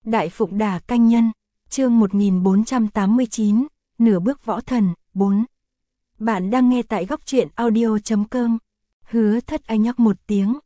Đại Phụng Đà Canh Nhân, chương 1489, Nửa bước võ thần, 4. Bạn đang nghe tại góc truyện audio.com. Hứa Thất Anh nhắc một tiếng,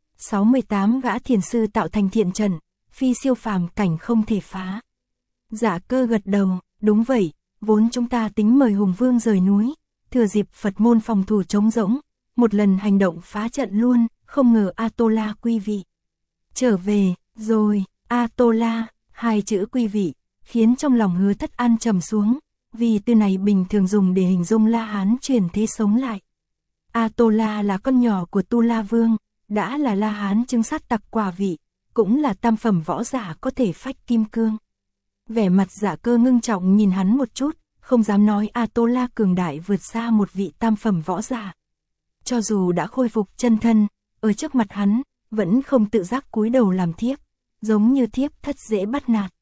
68 gã thiền sư tạo thành thiện trận, phi siêu phàm cảnh không thể phá. Dạ Cơ gật đầu, đúng vậy, vốn chúng ta tính mời Hùng Vương rời núi, thừa dịp Phật môn phòng thủ trống rỗng, một lần hành động phá trận luôn, không ngờ A-tô-la quy vị. Trở về, rồi, A-tô-la, hai chữ quy vị, khiến trong lòng Hứa Thất An trầm xuống, vì từ này bình thường dùng để hình dung La Hán chuyển thế sống lại. A-tô-la là con nhỏ của Tu La Vương, đã là La Hán chứng sát tặc quả vị, cũng là tam phẩm võ giả có thể phách kim cương. Vẻ mặt Dạ Cơ ngưng trọng nhìn hắn một chút, không dám nói A-tô-la cường đại vượt xa một vị tam phẩm võ giả. Cho dù đã khôi phục chân thân, ở trước mặt hắn, vẫn không tự giác cúi đầu làm thiếp, giống như thiếp thất dễ bắt nạt.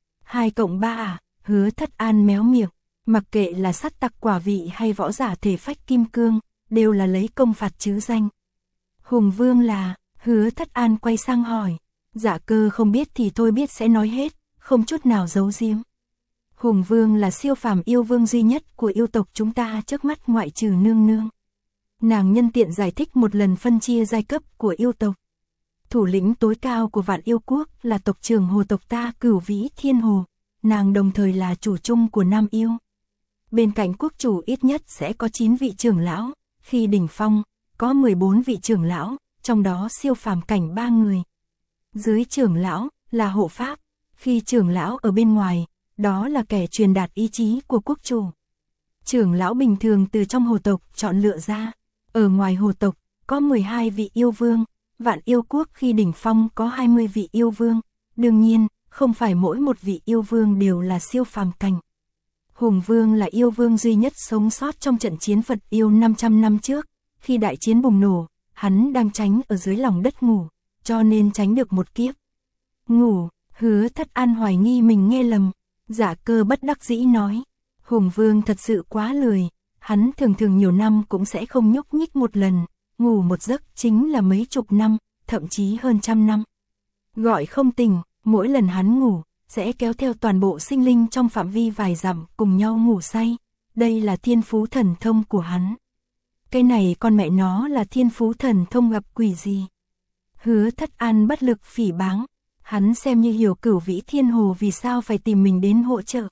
2 cộng 3 à, Hứa Thất An méo miệng, mặc kệ là sát tặc quả vị hay võ giả thể phách kim cương, đều là lấy công phạt chứ danh. Hùng Vương là, Hứa Thất An quay sang hỏi, Dạ Cơ không biết thì thôi biết sẽ nói hết, không chút nào giấu giếm. Hùng Vương là siêu phàm yêu vương duy nhất của yêu tộc chúng ta trước mắt ngoại trừ nương nương. Nàng nhân tiện giải thích một lần phân chia giai cấp của yêu tộc. Thủ lĩnh tối cao của Vạn Yêu Quốc là tộc trưởng hồ tộc ta Cửu Vĩ Thiên Hồ, nàng đồng thời là chủ chung của Nam Yêu. Bên cạnh quốc chủ ít nhất sẽ có 9 vị trưởng lão, khi đỉnh phong, có 14 vị trưởng lão, trong đó siêu phàm cảnh 3 người. Dưới trưởng lão là hộ pháp, khi trưởng lão ở bên ngoài, đó là kẻ truyền đạt ý chí của quốc chủ. Trưởng lão bình thường từ trong hồ tộc chọn lựa ra, ở ngoài hồ tộc có 12 vị yêu vương, Vạn Yêu Quốc khi đỉnh phong có 20 vị yêu vương, đương nhiên, không phải mỗi một vị yêu vương đều là siêu phàm cảnh. Hùng Vương là yêu vương duy nhất sống sót trong trận chiến Phật yêu 500 năm trước, khi đại chiến bùng nổ, hắn đang tránh ở dưới lòng đất ngủ, cho nên tránh được một kiếp. Ngủ, Hứa Thất An hoài nghi mình nghe lầm, Dạ Cơ bất đắc dĩ nói, Hùng Vương thật sự quá lười, hắn thường thường nhiều năm cũng sẽ không nhúc nhích một lần, ngủ một giấc chính là mấy chục năm, thậm chí hơn trăm năm. Gọi không tỉnh, mỗi lần hắn ngủ, sẽ kéo theo toàn bộ sinh linh trong phạm vi vài dặm cùng nhau ngủ say, đây là thiên phú thần thông của hắn. Cái này con mẹ nó là thiên phú thần thông gặp quỷ gì? Hứa Thất An bất lực phỉ báng, hắn xem như hiểu Cửu Vĩ Thiên Hồ vì sao phải tìm mình đến hỗ trợ.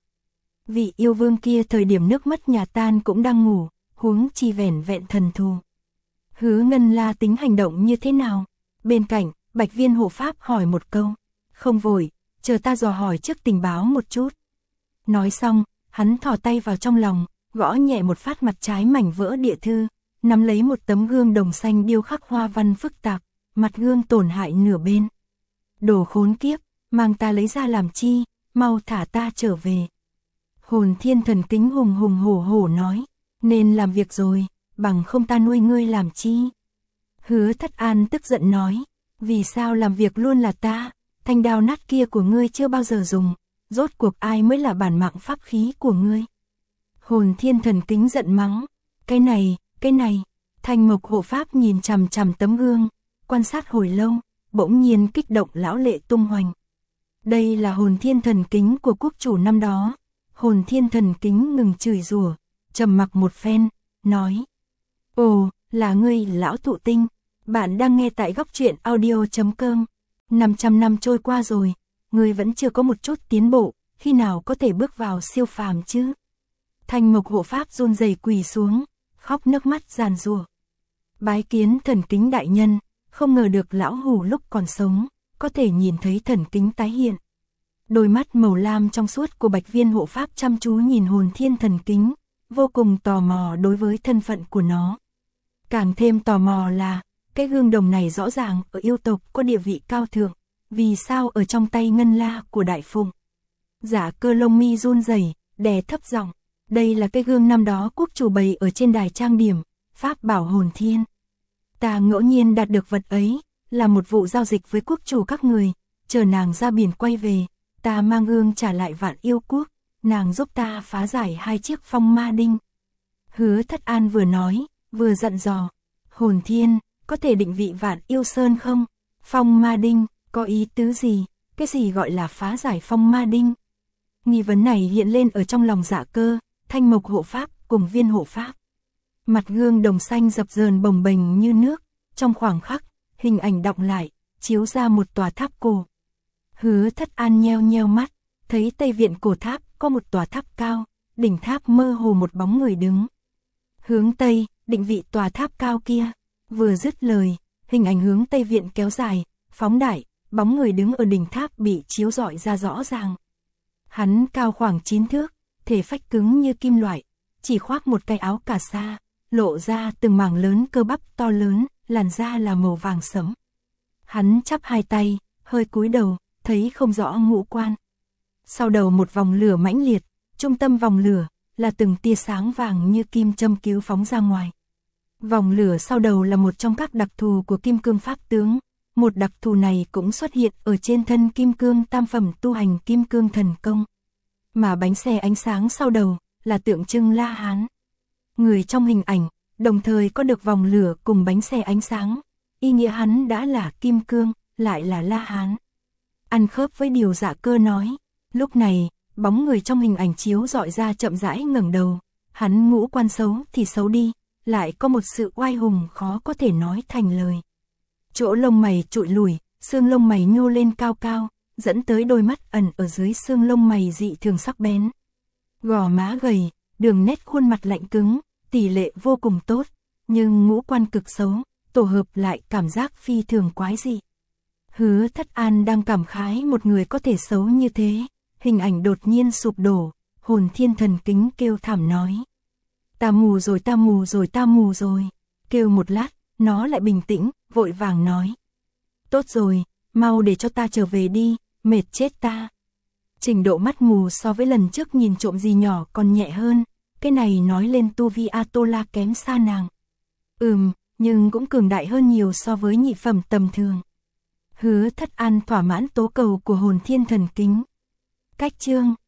Vị yêu vương kia thời điểm nước mất nhà tan cũng đang ngủ, huống chi vẻn vẹn thần thù. Hứa Ngân La tính hành động như thế nào? Bên cạnh, Bạch Viên hộ pháp hỏi một câu. Không vội, chờ ta dò hỏi trước tình báo một chút. Nói xong, hắn thò tay vào trong lòng, gõ nhẹ một phát mặt trái mảnh vỡ địa thư, nắm lấy một tấm gương đồng xanh điêu khắc hoa văn phức tạp, mặt gương tổn hại nửa bên. Đồ khốn kiếp, mang ta lấy ra làm chi, mau thả ta trở về. Hồn Thiên Thần Kính hùng hùng hổ hổ nói, nên làm việc rồi, bằng không ta nuôi ngươi làm chi. Hứa Thất An tức giận nói, vì sao làm việc luôn là ta, thanh đao nát kia của ngươi chưa bao giờ dùng, rốt cuộc ai mới là bản mạng pháp khí của ngươi. Hồn Thiên Thần Kính giận mắng, cái này, Thanh Mộc hộ pháp nhìn chằm chằm tấm gương, quan sát hồi lâu, bỗng nhiên kích động lão lệ tung hoành. Đây là Hồn Thiên Thần Kính của quốc chủ năm đó. Hồn Thiên Thần Kính ngừng chửi rủa, trầm mặc một phen, nói, ồ, là ngươi lão thụ tinh, bạn đang nghe tại góc truyện audio.com. 500 năm trôi qua rồi, ngươi vẫn chưa có một chút tiến bộ, khi nào có thể bước vào siêu phàm chứ? Thanh Mộc hộ pháp run rẩy quỳ xuống, khóc nước mắt giàn giụa. Bái kiến Thần Kính đại nhân, không ngờ được lão hủ lúc còn sống, có thể nhìn thấy Thần Kính tái hiện. Đôi mắt màu lam trong suốt của Bạch Viên hộ pháp chăm chú nhìn Hồn Thiên Thần Kính, vô cùng tò mò đối với thân phận của nó. Càng thêm tò mò là, cái gương đồng này rõ ràng ở yêu tộc có địa vị cao thượng, vì sao ở trong tay Ngân La của Đại Phụng? Dạ Cơ lông mi run rẩy, đè thấp giọng, đây là cái gương năm đó quốc chủ bày ở trên đài trang điểm, pháp bảo Hồn Thiên. Ta ngẫu nhiên đạt được vật ấy, là một vụ giao dịch với quốc chủ các người, chờ nàng ra biển quay về, ta mang gương trả lại Vạn Yêu Quốc, nàng giúp ta phá giải 2 chiếc phong ma đinh. Hứa Thất An vừa nói, vừa dặn dò, Hồn Thiên, có thể định vị Vạn Yêu Sơn không? Phong ma đinh, có ý tứ gì? cái gì gọi là phá giải phong ma đinh? Nghi vấn này hiện lên ở trong lòng Dạ Cơ, Thanh Mộc hộ pháp cùng Viên hộ pháp. Mặt gương đồng xanh dập dờn bồng bềnh như nước, trong khoảng khắc, hình ảnh đọng lại, chiếu ra một tòa tháp cổ. Hứa Thất An nheo nheo mắt, thấy Tây viện cổ tháp có một tòa tháp cao, đỉnh tháp mơ hồ một bóng người đứng. Hướng Tây, định vị tòa tháp cao kia. Vừa dứt lời, hình ảnh hướng Tây viện kéo dài, phóng đại, bóng người đứng ở đỉnh tháp bị chiếu rọi ra rõ ràng. Hắn cao khoảng 9 thước, thể phách cứng như kim loại, chỉ khoác một cái áo cà sa, lộ ra từng mảng lớn cơ bắp to lớn, làn da là màu vàng sẫm. Hắn chắp hai tay, hơi cúi đầu, thấy không rõ ngũ quan. Sau đầu một vòng lửa mãnh liệt, trung tâm vòng lửa là từng tia sáng vàng như kim châm cứu phóng ra ngoài. Vòng lửa sau đầu là một trong các đặc thù của Kim Cương Pháp tướng, một đặc thù này cũng xuất hiện ở trên thân Kim Cương tam phẩm tu hành Kim Cương thần công. Mà bánh xe ánh sáng sau đầu là tượng trưng La Hán. Người trong hình ảnh đồng thời có được vòng lửa cùng bánh xe ánh sáng, ý nghĩa hắn đã là Kim Cương, lại là La Hán. Ăn khớp với điều Dạ Cơ nói, lúc này, bóng người trong hình ảnh chiếu rọi ra chậm rãi ngẩng đầu, hắn ngũ quan xấu thì xấu đi, lại có một sự oai hùng khó có thể nói thành lời. Chỗ lông mày trụi lùi, xương lông mày nhô lên cao cao, dẫn tới đôi mắt ẩn ở dưới xương lông mày dị thường sắc bén. Gò má gầy, đường nét khuôn mặt lạnh cứng, tỷ lệ vô cùng tốt, nhưng ngũ quan cực xấu, tổ hợp lại cảm giác phi thường quái dị. Hứa Thất An đang cảm khái một người có thể xấu như thế, hình ảnh đột nhiên sụp đổ, hồn thiên thần kính kêu thảm nói. Ta mù rồi, ta mù rồi, ta mù rồi. Kêu một lát, nó lại bình tĩnh, vội vàng nói. Tốt rồi, mau để cho ta trở về đi, mệt chết ta. Trình độ mắt mù so với lần trước nhìn trộm gì nhỏ còn nhẹ hơn, cái này nói lên tu vi Atola kém xa nàng. Nhưng cũng cường đại hơn nhiều so với nhị phẩm tầm thường. Hứa Thất An thỏa mãn tố cầu của hồn thiên thần kính. Cách chương